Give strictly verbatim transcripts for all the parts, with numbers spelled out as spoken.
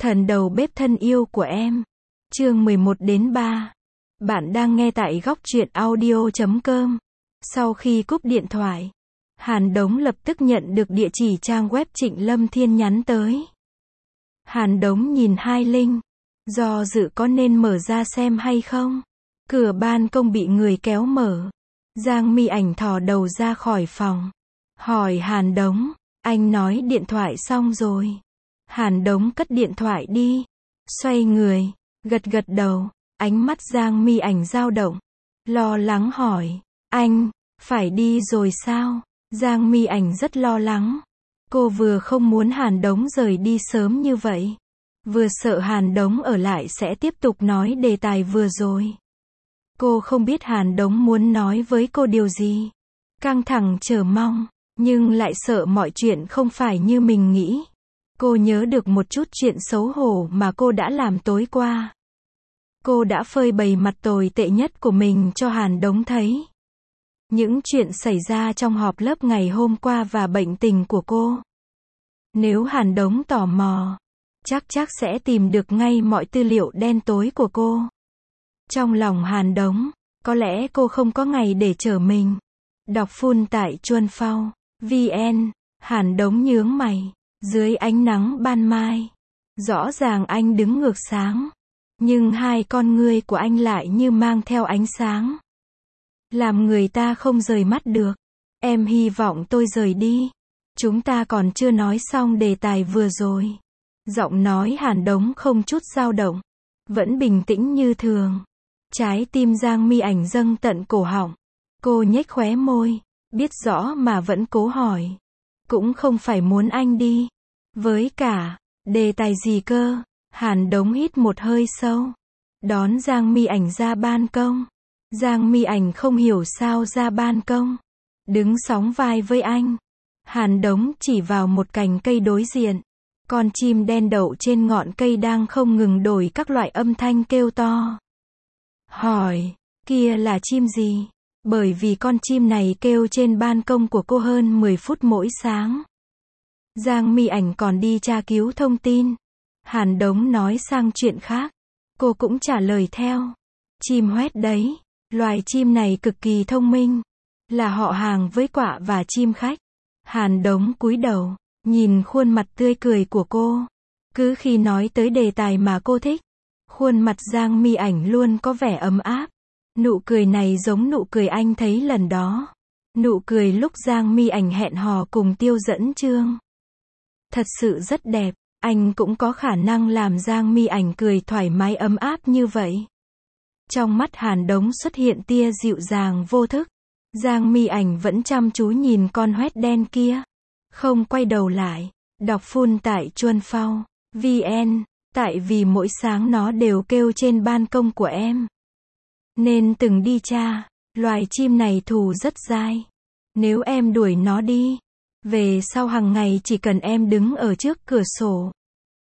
Thần đầu bếp thân yêu của em. Chương mười một đến ba. Bạn đang nghe tại góc truyện audio chấm com. Sau khi cúp điện thoại, Hàn Đống lập tức nhận được địa chỉ trang web Trịnh Lâm Thiên nhắn tới. Hàn Đống nhìn Hai Linh, do dự có nên mở ra xem hay không. Cửa ban công bị người kéo mở. Giang Mi Ảnh thò đầu ra khỏi phòng, hỏi Hàn Đống, anh nói điện thoại xong rồi. Hàn Đống cất điện thoại đi, xoay người, gật gật đầu, ánh mắt Giang Mi Ảnh dao động, lo lắng hỏi, anh, phải đi rồi sao? Giang Mi Ảnh rất lo lắng. Cô vừa không muốn Hàn Đống rời đi sớm như vậy, vừa sợ Hàn Đống ở lại sẽ tiếp tục nói đề tài vừa rồi. Cô không biết Hàn Đống muốn nói với cô điều gì. Căng thẳng chờ mong, nhưng lại sợ mọi chuyện không phải như mình nghĩ. Cô nhớ được một chút chuyện xấu hổ mà cô đã làm tối qua. Cô đã phơi bày mặt tồi tệ nhất của mình cho Hàn Đống thấy. Những chuyện xảy ra trong họp lớp ngày hôm qua và bệnh tình của cô. Nếu Hàn Đống tò mò, chắc chắc sẽ tìm được ngay mọi tư liệu đen tối của cô. Trong lòng Hàn Đống, có lẽ cô không có ngày để trở mình. Đọc full tại chuan phao chấm vn. Hàn Đống nhướng mày. Dưới ánh nắng ban mai, rõ ràng anh đứng ngược sáng, nhưng hai con ngươi của anh lại như mang theo ánh sáng, làm người ta không rời mắt được. Em hy vọng tôi rời đi. Chúng ta còn chưa nói xong đề tài vừa rồi. Giọng nói Hàn Đống không chút dao động, vẫn bình tĩnh như thường. Trái tim Giang Mi Ảnh dâng tận cổ họng. Cô nhếch khóe môi, biết rõ mà vẫn cố hỏi. Cũng không phải muốn anh đi. Với cả, đề tài gì cơ? Hàn Đống hít một hơi sâu, đón Giang Mi Ảnh ra ban công. Giang Mi Ảnh không hiểu sao ra ban công, đứng sóng vai với anh. Hàn Đống chỉ vào một cành cây đối diện. Con chim đen đậu trên ngọn cây đang không ngừng đổi các loại âm thanh kêu to. Hỏi, kia là chim gì? Bởi vì con chim này kêu trên ban công của cô hơn mười phút mỗi sáng. Giang Mi Ảnh còn đi tra cứu thông tin. Hàn Đống nói sang chuyện khác. Cô cũng trả lời theo. Chim hoét đấy. Loài chim này cực kỳ thông minh. Là họ hàng với quạ và chim khách. Hàn Đống cúi đầu, nhìn khuôn mặt tươi cười của cô. Cứ khi nói tới đề tài mà cô thích, khuôn mặt Giang Mi Ảnh luôn có vẻ ấm áp. Nụ cười này giống nụ cười anh thấy lần đó. Nụ cười lúc Giang Mi Ảnh hẹn hò cùng Tiêu Dẫn Chương. Thật sự rất đẹp. Anh cũng có khả năng làm Giang Mi Ảnh cười thoải mái ấm áp như vậy. Trong mắt Hàn Đống xuất hiện tia dịu dàng vô thức. Giang Mi Ảnh vẫn chăm chú nhìn con hoét đen kia, không quay đầu lại. Đọc full tại chuan phao chấm vn. Tại vì mỗi sáng nó đều kêu trên ban công của em, nên từng đi tra. Loài chim này thù rất dai. Nếu em đuổi nó đi, về sau hàng ngày chỉ cần em đứng ở trước cửa sổ,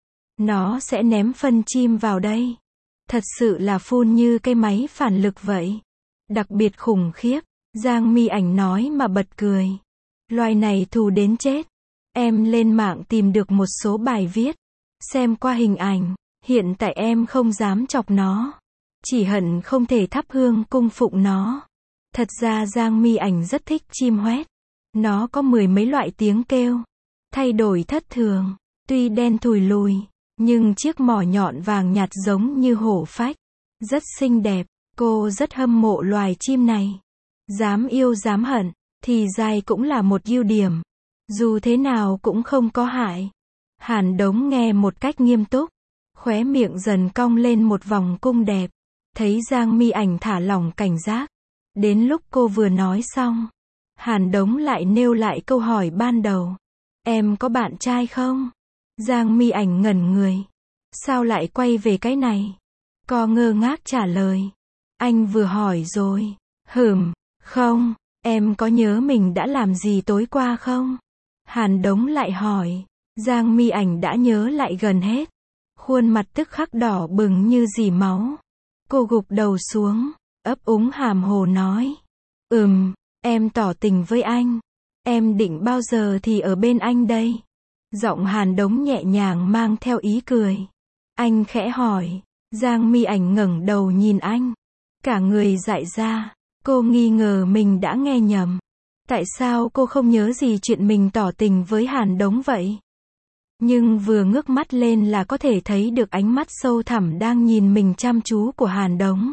nó sẽ ném phân chim vào đây. Thật sự là phun như cái máy phản lực vậy. Đặc biệt khủng khiếp. Giang Mi Ảnh nói mà bật cười. Loài này thù đến chết. Em lên mạng tìm được một số bài viết, xem qua hình ảnh. Hiện tại em không dám chọc nó, chỉ hận không thể thắp hương cung phụng nó. Thật ra Giang Mi Ảnh rất thích chim hoét. Nó có mười mấy loại tiếng kêu, thay đổi thất thường. Tuy đen thùi lùi, nhưng chiếc mỏ nhọn vàng nhạt giống như hổ phách, rất xinh đẹp. Cô rất hâm mộ loài chim này. Dám yêu dám hận, thì dai cũng là một ưu điểm. Dù thế nào cũng không có hại. Hàn Đống nghe một cách nghiêm túc, khóe miệng dần cong lên một vòng cung đẹp. Thấy Giang Mi Ảnh thả lỏng cảnh giác. Đến lúc cô vừa nói xong, Hàn Đống lại nêu lại câu hỏi ban đầu. Em có bạn trai không? Giang Mi Ảnh ngẩn người. Sao lại quay về cái này? Cô ngơ ngác trả lời. Anh vừa hỏi rồi. Hừm, không, em có nhớ mình đã làm gì tối qua không? Hàn Đống lại hỏi. Giang Mi Ảnh đã nhớ lại gần hết. Khuôn mặt tức khắc đỏ bừng như dỉ máu. Cô gục đầu xuống, ấp úng hàm hồ nói. Ừm, em tỏ tình với anh. Em định bao giờ thì ở bên anh đây? Giọng Hàn Đống nhẹ nhàng mang theo ý cười. Anh khẽ hỏi. Giang Mi Ảnh ngẩng đầu nhìn anh. Cả người dại ra. Cô nghi ngờ mình đã nghe nhầm. Tại sao cô không nhớ gì chuyện mình tỏ tình với Hàn Đống vậy? Nhưng vừa ngước mắt lên là có thể thấy được ánh mắt sâu thẳm đang nhìn mình chăm chú của Hàn Đống.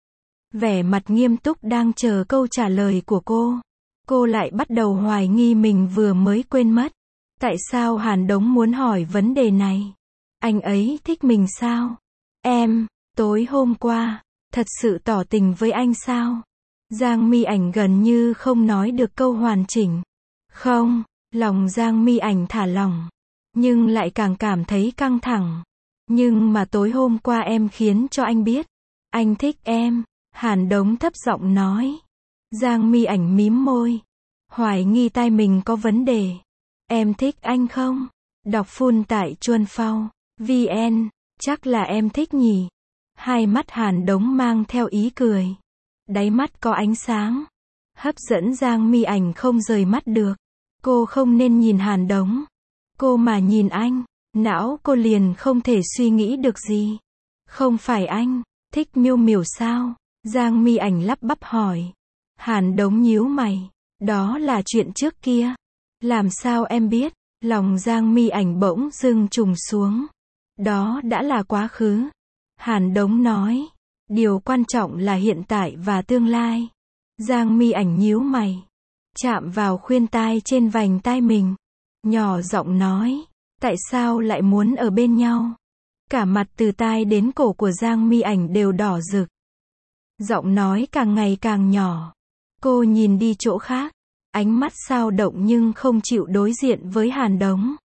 Vẻ mặt nghiêm túc đang chờ câu trả lời của cô. Cô lại bắt đầu hoài nghi mình vừa mới quên mất. Tại sao Hàn Đống muốn hỏi vấn đề này? Anh ấy thích mình sao? Em, tối hôm qua, thật sự tỏ tình với anh sao? Giang Mi Ảnh gần như không nói được câu hoàn chỉnh. Không, lòng Giang Mi Ảnh thả lỏng. Nhưng lại càng cảm thấy căng thẳng. Nhưng mà tối hôm qua em khiến cho anh biết. Anh thích em. Hàn Đống thấp giọng nói. Giang Mi Ảnh mím môi. Hoài nghi tai mình có vấn đề. Em thích anh không? Đọc full tại chuan phao vn. Chắc là em thích nhỉ? Hai mắt Hàn Đống mang theo ý cười. Đáy mắt có ánh sáng. Hấp dẫn Giang Mi Ảnh không rời mắt được. Cô không nên nhìn Hàn Đống. Cô mà nhìn anh, não cô liền không thể suy nghĩ được gì. Không phải anh, thích Miêu Miểu sao? Giang Mi Ảnh lắp bắp hỏi. Hàn Đống nhíu mày. Đó là chuyện trước kia. Làm sao em biết? Lòng Giang Mi Ảnh bỗng dưng trùng xuống. Đó đã là quá khứ. Hàn Đống nói. Điều quan trọng là hiện tại và tương lai. Giang Mi Ảnh nhíu mày. Chạm vào khuyên tai trên vành tai mình. Nhỏ giọng nói. Tại sao lại muốn ở bên nhau? Cả mặt từ tai đến cổ của Giang Mi Ảnh đều đỏ rực. Giọng nói càng ngày càng nhỏ. Cô nhìn đi chỗ khác. Ánh mắt dao động nhưng không chịu đối diện với Hàn Đống.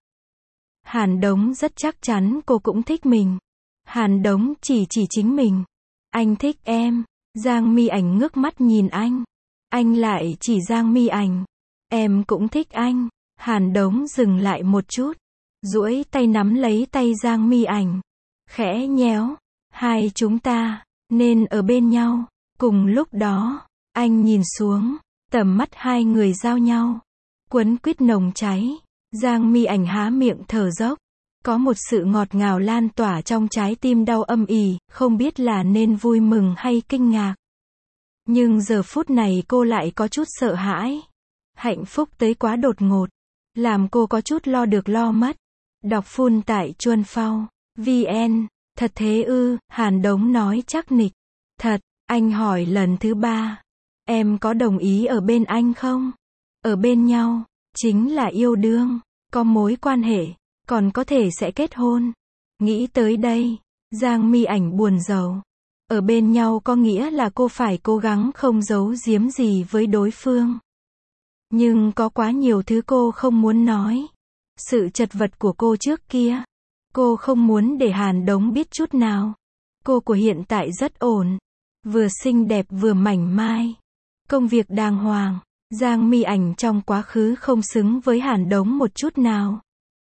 Hàn Đống rất chắc chắn cô cũng thích mình. Hàn Đống chỉ chỉ chính mình. Anh thích em. Giang Mi Ảnh ngước mắt nhìn anh. Anh lại chỉ Giang Mi Ảnh. Em cũng thích anh. Hàn Đống dừng lại một chút. Duỗi tay nắm lấy tay Giang Mi Ảnh. Khẽ nhéo. Hai chúng ta nên ở bên nhau. Cùng lúc đó, anh nhìn xuống. Tầm mắt hai người giao nhau. Quấn quýt nồng cháy. Giang Mi Ảnh há miệng thở dốc. Có một sự ngọt ngào lan tỏa trong trái tim đau âm ỉ, không biết là nên vui mừng hay kinh ngạc. Nhưng giờ phút này cô lại có chút sợ hãi. Hạnh phúc tới quá đột ngột. Làm cô có chút lo được lo mất. Đọc full tại chuan phao vn. Thật thế ư? Hàn Đống nói chắc nịch. Thật. Anh hỏi lần thứ ba. Em có đồng ý ở bên anh không? Ở bên nhau, chính là yêu đương, có mối quan hệ, còn có thể sẽ kết hôn. Nghĩ tới đây, Giang Mi Ảnh buồn rầu. Ở bên nhau có nghĩa là cô phải cố gắng không giấu giếm gì với đối phương. Nhưng có quá nhiều thứ cô không muốn nói. Sự chật vật của cô trước kia. Cô không muốn để Hàn Đống biết chút nào. Cô của hiện tại rất ổn. Vừa xinh đẹp vừa mảnh mai. Công việc đàng hoàng. Giang Mi Ảnh trong quá khứ không xứng với Hàn Đống một chút nào.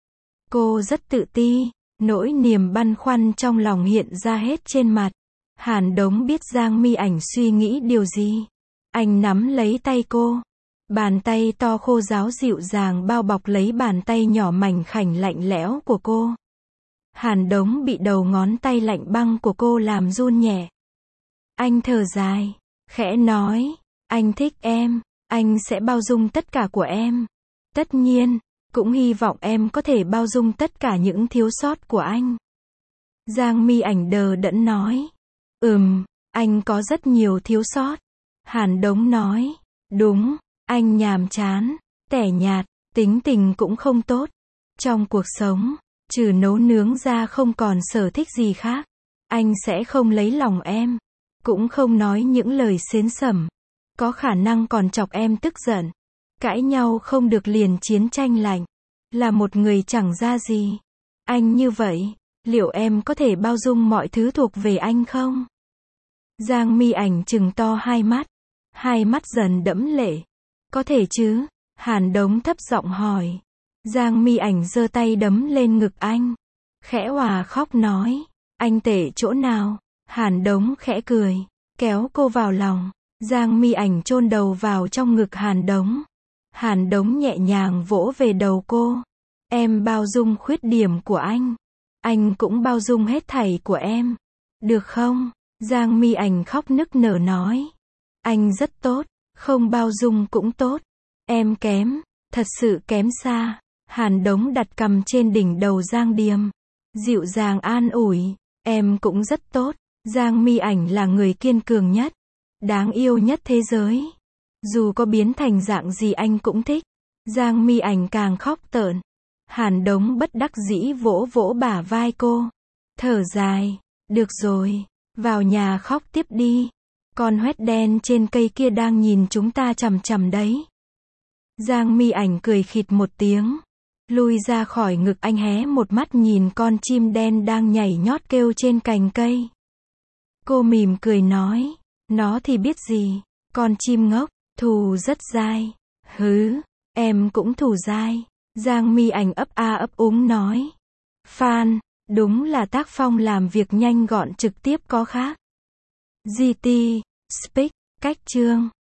Cô rất tự ti. Nỗi niềm băn khoăn trong lòng hiện ra hết trên mặt. Hàn Đống biết Giang Mi Ảnh suy nghĩ điều gì. Anh nắm lấy tay cô. Bàn tay to khô ráo dịu dàng bao bọc lấy bàn tay nhỏ mảnh khảnh lạnh lẽo của cô. Hàn Đống bị đầu ngón tay lạnh băng của cô làm run nhẹ. Anh thở dài, khẽ nói, anh thích em, anh sẽ bao dung tất cả của em. Tất nhiên, cũng hy vọng em có thể bao dung tất cả những thiếu sót của anh. Giang Mi Ảnh đờ đẫn nói. Ừm, anh có rất nhiều thiếu sót. Hàn Đống nói. Đúng, anh nhàm chán, tẻ nhạt, tính tình cũng không tốt. Trong cuộc sống, trừ nấu nướng ra không còn sở thích gì khác. Anh sẽ không lấy lòng em. Cũng không nói những lời xến xẩm. Có khả năng còn chọc em tức giận. Cãi nhau không được liền chiến tranh lạnh. Là một người chẳng ra gì. Anh như vậy, liệu em có thể bao dung mọi thứ thuộc về anh không? Giang Mi Ảnh trừng to hai mắt. Hai mắt dần đẫm lệ. Có thể chứ? Hàn Đống thấp giọng hỏi. Giang Mi Ảnh giơ tay đấm lên ngực anh. Khẽ òa khóc nói. Anh tệ chỗ nào? Hàn Đống khẽ cười. Kéo cô vào lòng. Giang Mi Ảnh chôn đầu vào trong ngực Hàn Đống. Hàn Đống nhẹ nhàng vỗ về đầu cô. Em bao dung khuyết điểm của anh. Anh cũng bao dung hết thảy của em. Được không? Giang Mi Ảnh khóc nức nở nói. Anh rất tốt, không bao dung cũng tốt. Em kém, thật sự kém xa. Hàn Đống đặt cằm trên đỉnh đầu Giang Điềm. Dịu dàng an ủi. Em cũng rất tốt. Giang Mi Ảnh là người kiên cường nhất, đáng yêu nhất thế giới. Dù có biến thành dạng gì anh cũng thích. Giang Mi Ảnh càng khóc tởn. Hàn Đống bất đắc dĩ vỗ vỗ bả vai cô. Thở dài. Được rồi, vào nhà khóc tiếp đi. Con hoét đen trên cây kia đang nhìn chúng ta chằm chằm đấy. Giang Mi Ảnh cười khịt một tiếng. Lui ra khỏi ngực anh hé một mắt nhìn con chim đen đang nhảy nhót kêu trên cành cây. Cô mỉm cười nói. Nó thì biết gì. Con chim ngốc, thù rất dai. Hứ, em cũng thù dai. Giang Mi Ảnh ấp a ấp úng nói. Phan, đúng là tác phong làm việc nhanh gọn trực tiếp có khác. giê tê, Speak, cách chương.